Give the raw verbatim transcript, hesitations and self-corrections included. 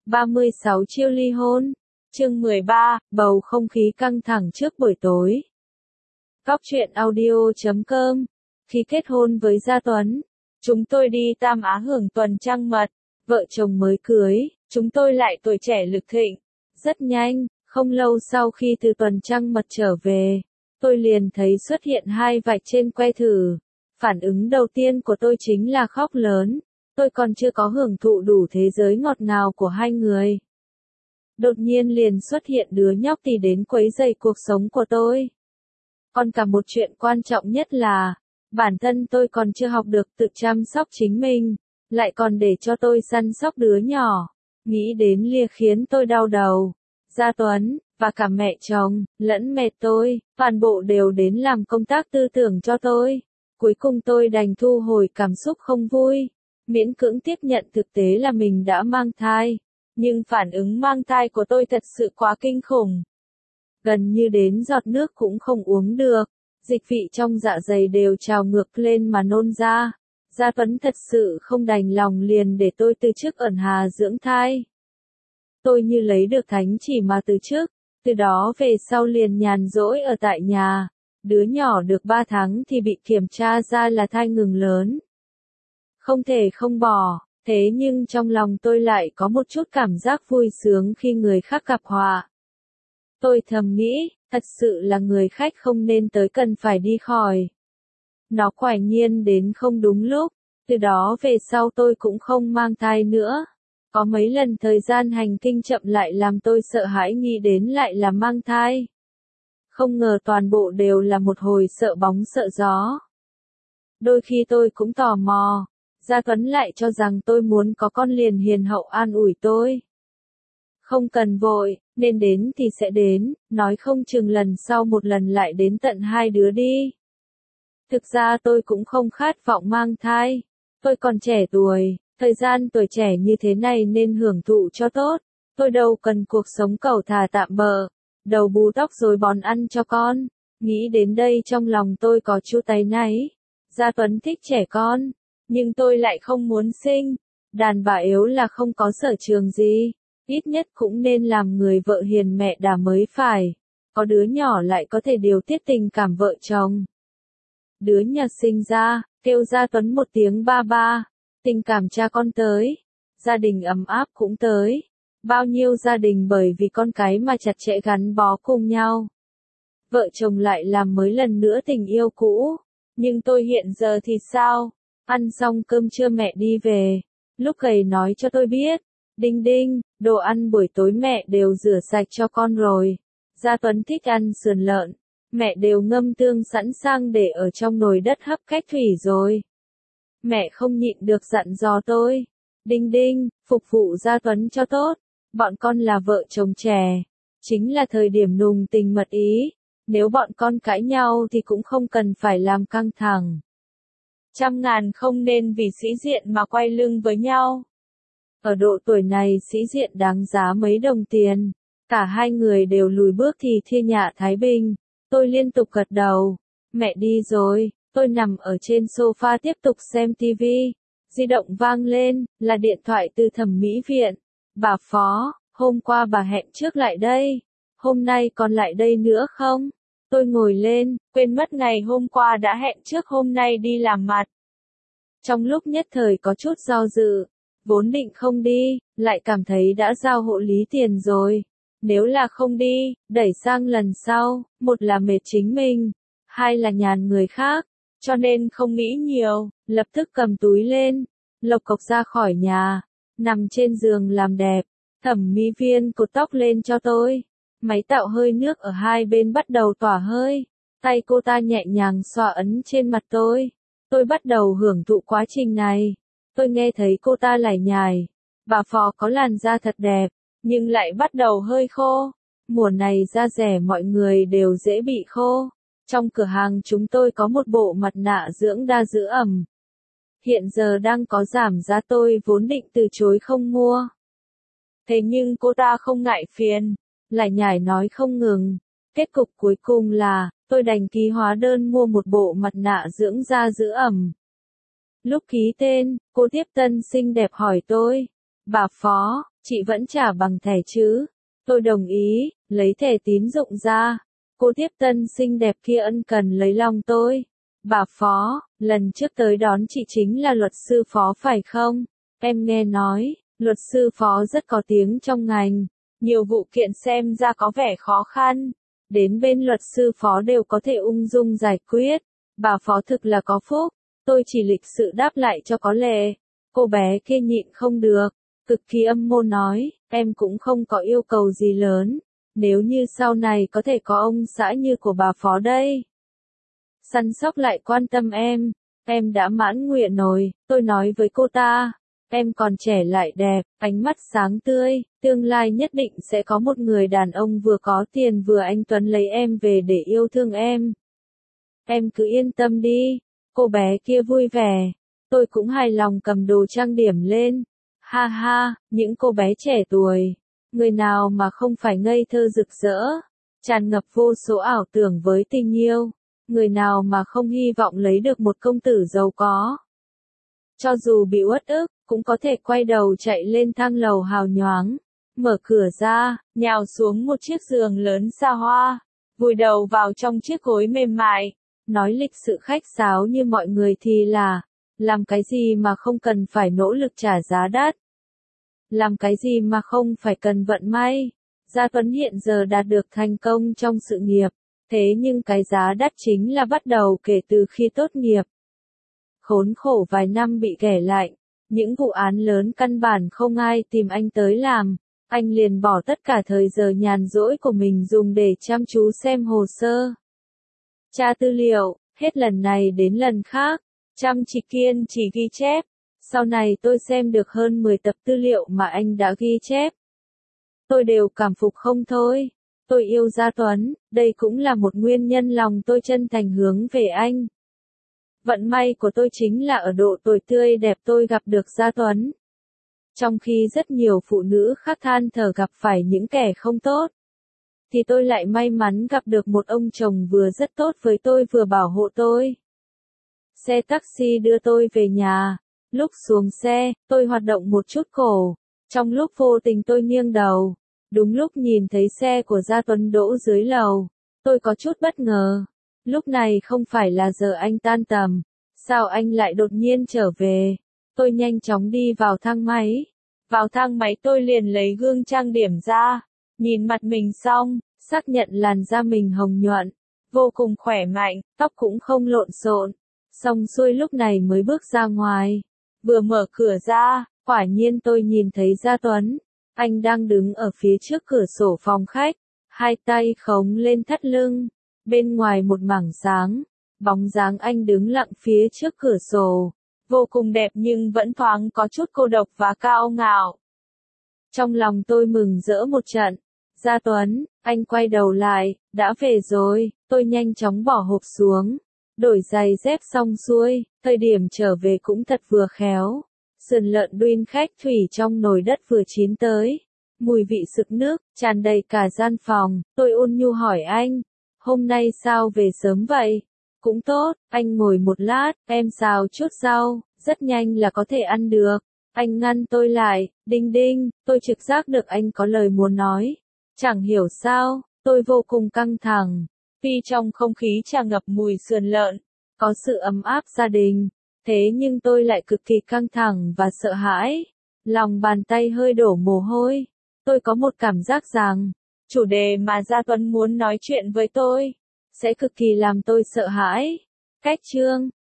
ba mươi sáu chiêu ly hôn. Chương mười ba, bầu không khí căng thẳng trước buổi tối. Góc truyện audio chấm com. Khi kết hôn với Gia Tuấn, chúng tôi đi Tam Á hưởng tuần trăng mật, vợ chồng mới cưới, chúng tôi lại tuổi trẻ lực thịnh. Rất nhanh, không lâu sau khi từ tuần trăng mật trở về, tôi liền thấy xuất hiện hai vạch trên que thử. Phản ứng đầu tiên của tôi chính là khóc lớn. Tôi còn chưa có hưởng thụ đủ thế giới ngọt ngào của hai người. Đột nhiên liền xuất hiện đứa nhóc thì đến quấy rầy cuộc sống của tôi. Còn cả một chuyện quan trọng nhất là, bản thân tôi còn chưa học được tự chăm sóc chính mình, lại còn để cho tôi săn sóc đứa nhỏ. Nghĩ đến lia khiến tôi đau đầu. Gia Tuấn, và cả mẹ chồng, lẫn mẹ tôi, toàn bộ đều đến làm công tác tư tưởng cho tôi. Cuối cùng tôi đành thu hồi cảm xúc không vui, miễn cưỡng tiếp nhận thực tế là mình đã mang thai. Nhưng phản ứng mang thai của tôi thật sự quá kinh khủng. Gần như đến giọt nước cũng không uống được, dịch vị trong dạ dày đều trào ngược lên mà nôn ra. Gia Tuấn thật sự không đành lòng liền để tôi từ chức ẩn hà dưỡng thai. Tôi như lấy được thánh chỉ mà từ chức, từ đó về sau liền nhàn rỗi ở tại nhà. Đứa nhỏ được ba tháng thì bị kiểm tra ra là thai ngừng lớn. Không thể không bỏ, thế nhưng trong lòng tôi lại có một chút cảm giác vui sướng khi người khác gặp họa. Tôi thầm nghĩ, thật sự là người khách không nên tới cần phải đi khỏi. Nó quả nhiên đến không đúng lúc, từ đó về sau tôi cũng không mang thai nữa. Có mấy lần thời gian hành kinh chậm lại làm tôi sợ hãi nghĩ đến lại là mang thai. Không ngờ toàn bộ đều là một hồi sợ bóng sợ gió. Đôi khi tôi cũng tò mò, Gia Tuấn lại cho rằng tôi muốn có con liền hiền hậu an ủi tôi. Không cần vội, nên đến thì sẽ đến, nói không chừng lần sau một lần lại đến tận hai đứa đi. Thực ra tôi cũng không khát vọng mang thai, tôi còn trẻ tuổi, thời gian tuổi trẻ như thế này nên hưởng thụ cho tốt, tôi đâu cần cuộc sống cẩu thả tạm bợ. Đầu bù tóc rồi bón ăn cho con. Nghĩ đến đây trong lòng tôi có chút áy náy. Gia Tuấn thích trẻ con, nhưng tôi lại không muốn sinh. Đàn bà yếu là không có sở trường gì, ít nhất cũng nên làm người vợ hiền mẹ đà mới phải. Có đứa nhỏ lại có thể điều tiết tình cảm vợ chồng. Đứa nhà sinh ra, kêu Gia Tuấn một tiếng ba ba, tình cảm cha con tới, gia đình ấm áp cũng tới. Bao nhiêu gia đình bởi vì con cái mà chặt chẽ gắn bó cùng nhau. Vợ chồng lại làm mới lần nữa tình yêu cũ. Nhưng tôi hiện giờ thì sao? Ăn xong cơm trưa mẹ đi về. Lúc gầy nói cho tôi biết. Đinh đinh, đồ ăn buổi tối mẹ đều rửa sạch cho con rồi. Gia Tuấn thích ăn sườn lợn. Mẹ đều ngâm tương sẵn sàng để ở trong nồi đất hấp cách thủy rồi. Mẹ không nhịn được dặn dò tôi. Đinh đinh, phục vụ Gia Tuấn cho tốt. Bọn con là vợ chồng trẻ, chính là thời điểm nùng tình mật ý, nếu bọn con cãi nhau thì cũng không cần phải làm căng thẳng. Trăm ngàn không nên vì sĩ diện mà quay lưng với nhau. Ở độ tuổi này sĩ diện đáng giá mấy đồng tiền, cả hai người đều lùi bước thì thiên hạ thái bình. Tôi liên tục gật đầu, mẹ đi rồi, tôi nằm ở trên sofa tiếp tục xem tivi, di động vang lên, là điện thoại từ thẩm mỹ viện. Bà Phó, hôm qua bà hẹn trước lại đây, hôm nay còn lại đây nữa không? Tôi ngồi lên, quên mất ngày hôm qua đã hẹn trước hôm nay đi làm mặt. Trong lúc nhất thời có chút do dự, vốn định không đi, lại cảm thấy đã giao hộ lý tiền rồi. Nếu là không đi, đẩy sang lần sau, một là mệt chính mình, hai là nhàn người khác, cho nên không nghĩ nhiều, lập tức cầm túi lên, lộc cộc ra khỏi nhà. Nằm trên giường làm đẹp, thẩm mỹ viên cột tóc lên cho tôi. Máy tạo hơi nước ở hai bên bắt đầu tỏa hơi. Tay cô ta nhẹ nhàng xoa ấn trên mặt tôi. Tôi bắt đầu hưởng thụ quá trình này. Tôi nghe thấy cô ta lải nhải. Bà Phò có làn da thật đẹp, nhưng lại bắt đầu hơi khô. Mùa này da rẻ mọi người đều dễ bị khô. Trong cửa hàng chúng tôi có một bộ mặt nạ dưỡng da giữ ẩm. Hiện giờ đang có giảm giá tôi vốn định từ chối không mua. Thế nhưng cô ta không ngại phiền, lại nhải nói không ngừng. Kết cục cuối cùng là, tôi đành ký hóa đơn mua một bộ mặt nạ dưỡng da giữ ẩm. Lúc ký tên, cô tiếp tân xinh đẹp hỏi tôi. Bà Phó, Chị vẫn trả bằng thẻ chứ? Tôi đồng ý, lấy thẻ tín dụng ra. Cô tiếp tân xinh đẹp kia ân cần lấy lòng tôi. Bà Phó, lần trước tới đón chị chính là luật sư Phó phải không? Em nghe nói, luật sư Phó rất có tiếng trong ngành. Nhiều vụ kiện xem ra có vẻ khó khăn. Đến bên luật sư Phó đều có thể ung dung giải quyết. Bà Phó thực là có phúc. Tôi chỉ lịch sự đáp lại cho có lệ. Cô bé kia nhịn không được. Cực kỳ âm mưu nói, em cũng không có yêu cầu gì lớn. Nếu như sau này có thể có ông xã như của bà Phó đây. Săn sóc lại quan tâm em. Em đã mãn nguyện rồi, tôi nói với cô ta. Em còn trẻ lại đẹp, ánh mắt sáng tươi, tương lai nhất định sẽ có một người đàn ông vừa có tiền vừa anh tuấn lấy em về để yêu thương em. Em cứ yên tâm đi. Cô bé kia vui vẻ. Tôi cũng hài lòng cầm đồ trang điểm lên. Ha ha, những cô bé trẻ tuổi. Người nào mà không phải ngây thơ rực rỡ. Tràn ngập vô số ảo tưởng với tình yêu. Người nào mà không hy vọng lấy được một công tử giàu có. Cho dù bị uất ức, cũng có thể quay đầu chạy lên thang lầu hào nhoáng. Mở cửa ra, nhào xuống một chiếc giường lớn xa hoa. Vùi đầu vào trong chiếc gối mềm mại. Nói lịch sự khách sáo như mọi người thì là, làm cái gì mà không cần phải nỗ lực trả giá đắt. Làm cái gì mà không phải cần vận may. Gia Tuấn hiện giờ đạt được thành công trong sự nghiệp. Thế nhưng cái giá đắt chính là bắt đầu kể từ khi tốt nghiệp. Khốn khổ vài năm bị ghẻ lạnh. Những vụ án lớn căn bản không ai tìm anh tới làm. Anh liền bỏ tất cả thời giờ nhàn rỗi của mình dùng để chăm chú xem hồ sơ. Tra tư liệu, hết lần này đến lần khác. Chăm chỉ kiên chỉ ghi chép. Sau này tôi xem được hơn mười tập tư liệu mà anh đã ghi chép. Tôi đều cảm phục không thôi. Tôi yêu Gia Tuấn, đây cũng là một nguyên nhân lòng tôi chân thành hướng về anh. Vận may của tôi chính là ở độ tuổi tươi đẹp tôi gặp được Gia Tuấn. Trong khi rất nhiều phụ nữ khác than thở gặp phải những kẻ không tốt, thì tôi lại may mắn gặp được một ông chồng vừa rất tốt với tôi vừa bảo hộ tôi. Xe taxi đưa tôi về nhà. Lúc xuống xe, tôi hoạt động một chút cổ. Trong lúc vô tình tôi nghiêng đầu. Đúng lúc nhìn thấy xe của Gia Tuấn đỗ dưới lầu. Tôi có chút bất ngờ. Lúc này không phải là giờ anh tan tầm. Sao anh lại đột nhiên trở về? Tôi nhanh chóng đi vào thang máy. Vào thang máy tôi liền lấy gương trang điểm ra. Nhìn mặt mình xong, xác nhận làn da mình hồng nhuận. Vô cùng khỏe mạnh, tóc cũng không lộn xộn. Xong xuôi lúc này mới bước ra ngoài. Vừa mở cửa ra, quả nhiên tôi nhìn thấy Gia Tuấn. Anh đang đứng ở phía trước cửa sổ phòng khách. Hai tay khống lên thắt lưng. Bên ngoài một mảng sáng. Bóng dáng anh đứng lặng phía trước cửa sổ. Vô cùng đẹp nhưng vẫn thoáng có chút cô độc và cao ngạo. Trong lòng tôi mừng rỡ một trận. Gia Tuấn, anh quay đầu lại, đã về rồi. Tôi nhanh chóng bỏ hộp xuống. Đổi giày dép xong xuôi, thời điểm trở về cũng thật vừa khéo. Sườn lợn đuyên khách thủy trong nồi đất vừa chín tới. Mùi vị sực nước, tràn đầy cả gian phòng. Tôi ôn nhu hỏi anh, hôm nay sao về sớm vậy? Cũng tốt, anh ngồi một lát, em xào chút rau, rất nhanh là có thể ăn được. Anh ngăn tôi lại, đinh đinh, tôi trực giác được anh có lời muốn nói. Chẳng hiểu sao, tôi vô cùng căng thẳng. Tuy trong không khí tràn ngập mùi sườn lợn, có sự ấm áp gia đình, thế nhưng tôi lại cực kỳ căng thẳng và sợ hãi. Lòng bàn tay hơi đổ mồ hôi. Tôi có một cảm giác rằng, chủ đề mà Gia Tuấn muốn nói chuyện với tôi, sẽ cực kỳ làm tôi sợ hãi. Cách chương